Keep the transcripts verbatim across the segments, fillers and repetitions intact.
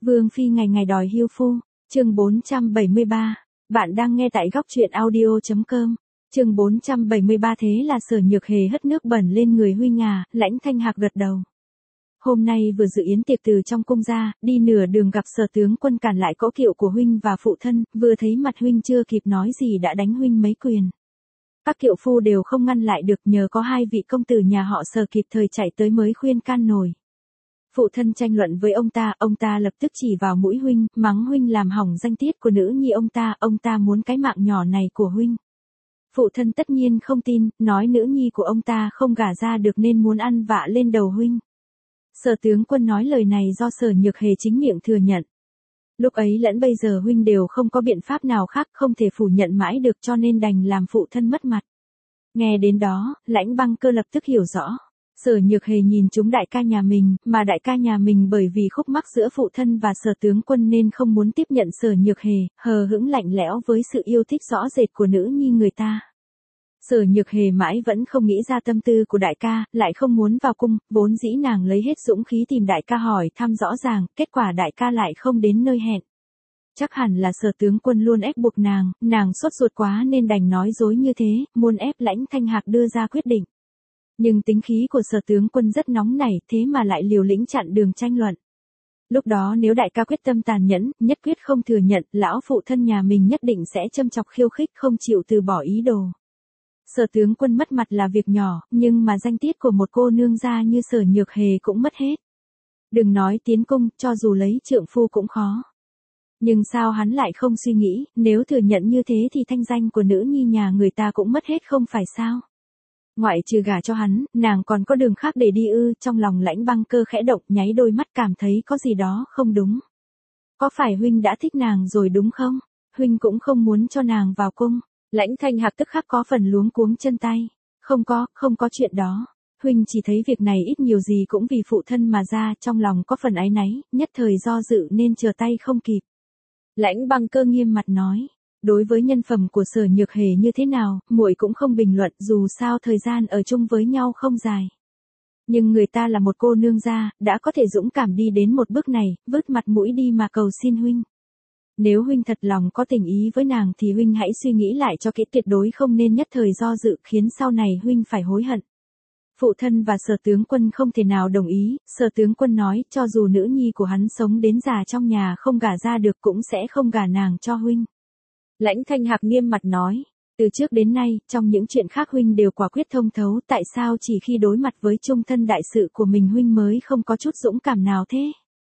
Vương phi ngày ngày đòi hưu phu, chương bốn trăm bảy mươi ba. Bạn đang nghe tại góc truyện audio chấm com. Chương bốn trăm bảy mươi ba. Thế là Sở Nhược Hề hất nước bẩn lên người huynh à? Lãnh Thanh Hạc gật đầu. Hôm nay vừa dự yến tiệc từ trong cung ra, đi nửa đường gặp Sở tướng quân cản lại cỗ kiệu của huynh và phụ thân, vừa thấy mặt huynh chưa kịp nói gì đã đánh huynh mấy quyền. Các kiệu phu đều không ngăn lại được, nhờ có hai vị công tử nhà họ Sở kịp thời chạy tới mới khuyên can nổi. Phụ thân tranh luận với ông ta, ông ta lập tức chỉ vào mũi huynh, mắng huynh làm hỏng danh tiết của nữ nhi ông ta, ông ta muốn cái mạng nhỏ này của huynh. Phụ thân tất nhiên không tin, nói nữ nhi của ông ta không gả ra được nên muốn ăn vạ lên đầu huynh. Sở tướng quân nói lời này do Sở Nhược Hề chính miệng thừa nhận. Lúc ấy lẫn bây giờ huynh đều không có biện pháp nào khác, không thể phủ nhận mãi được, cho nên đành làm phụ thân mất mặt. Nghe đến đó, Lãnh Băng Cơ lập tức hiểu rõ. Sở Nhược Hề nhìn chúng đại ca nhà mình, mà đại ca nhà mình bởi vì khúc mắc giữa phụ thân và Sở tướng quân nên không muốn tiếp nhận Sở Nhược Hề, hờ hững lạnh lẽo với sự yêu thích rõ rệt của nữ nhi người ta. Sở Nhược Hề mãi vẫn không nghĩ ra tâm tư của đại ca, lại không muốn vào cung, vốn dĩ nàng lấy hết dũng khí tìm đại ca hỏi thăm rõ ràng, kết quả đại ca lại không đến nơi hẹn. Chắc hẳn là Sở tướng quân luôn ép buộc nàng, nàng sốt ruột quá nên đành nói dối như thế, muốn ép Lãnh Thanh Hạc đưa ra quyết định. Nhưng tính khí của Sở tướng quân rất nóng nảy, thế mà lại liều lĩnh chặn đường tranh luận. Lúc đó nếu đại ca quyết tâm tàn nhẫn, nhất quyết không thừa nhận, lão phụ thân nhà mình nhất định sẽ châm chọc khiêu khích, không chịu từ bỏ ý đồ. Sở tướng quân mất mặt là việc nhỏ, nhưng mà danh tiết của một cô nương gia như Sở Nhược Hề cũng mất hết. Đừng nói tiến cung, cho dù lấy trượng phu cũng khó. Nhưng sao hắn lại không suy nghĩ, nếu thừa nhận như thế thì thanh danh của nữ nhi nhà người ta cũng mất hết không phải sao? Ngoại trừ gả cho hắn, nàng còn có đường khác để đi ư? Trong lòng Lãnh Băng Cơ khẽ động, nháy đôi mắt cảm thấy có gì đó không đúng. Có phải huynh đã thích nàng rồi đúng không? Huynh cũng không muốn cho nàng vào cung. Lãnh Thanh Hạc tức khắc có phần luống cuống chân tay. Không có, không có chuyện đó. Huynh chỉ thấy việc này ít nhiều gì cũng vì phụ thân mà ra, trong lòng có phần áy náy, nhất thời do dự nên chờ tay không kịp. Lãnh Băng Cơ nghiêm mặt nói. Đối với nhân phẩm của Sở Nhược Hề như thế nào, muội cũng không bình luận, dù sao thời gian ở chung với nhau không dài. Nhưng người ta là một cô nương gia, đã có thể dũng cảm đi đến một bước này, vứt mặt mũi đi mà cầu xin huynh. Nếu huynh thật lòng có tình ý với nàng thì huynh hãy suy nghĩ lại cho kỹ, tuyệt đối không nên nhất thời do dự khiến sau này huynh phải hối hận. Phụ thân và Sở tướng quân không thể nào đồng ý, Sở tướng quân nói cho dù nữ nhi của hắn sống đến già trong nhà không gả ra được cũng sẽ không gả nàng cho huynh. Lãnh Thanh Hạc nghiêm mặt nói, từ trước đến nay, trong những chuyện khác huynh đều quả quyết thông thấu, tại sao chỉ khi đối mặt với chung thân đại sự của mình huynh mới không có chút dũng cảm nào thế?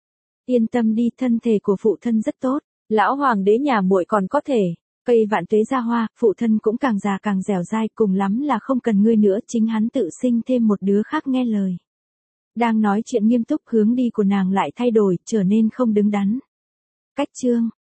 Yên tâm đi, thân thể của phụ thân rất tốt, lão hoàng đế nhà muội còn có thể, cây vạn tuế ra hoa, phụ thân cũng càng già càng dẻo dai, cùng lắm là không cần ngươi nữa, chính hắn tự sinh thêm một đứa khác nghe lời. Đang nói chuyện nghiêm túc, hướng đi của nàng lại thay đổi, trở nên không đứng đắn. Cách chương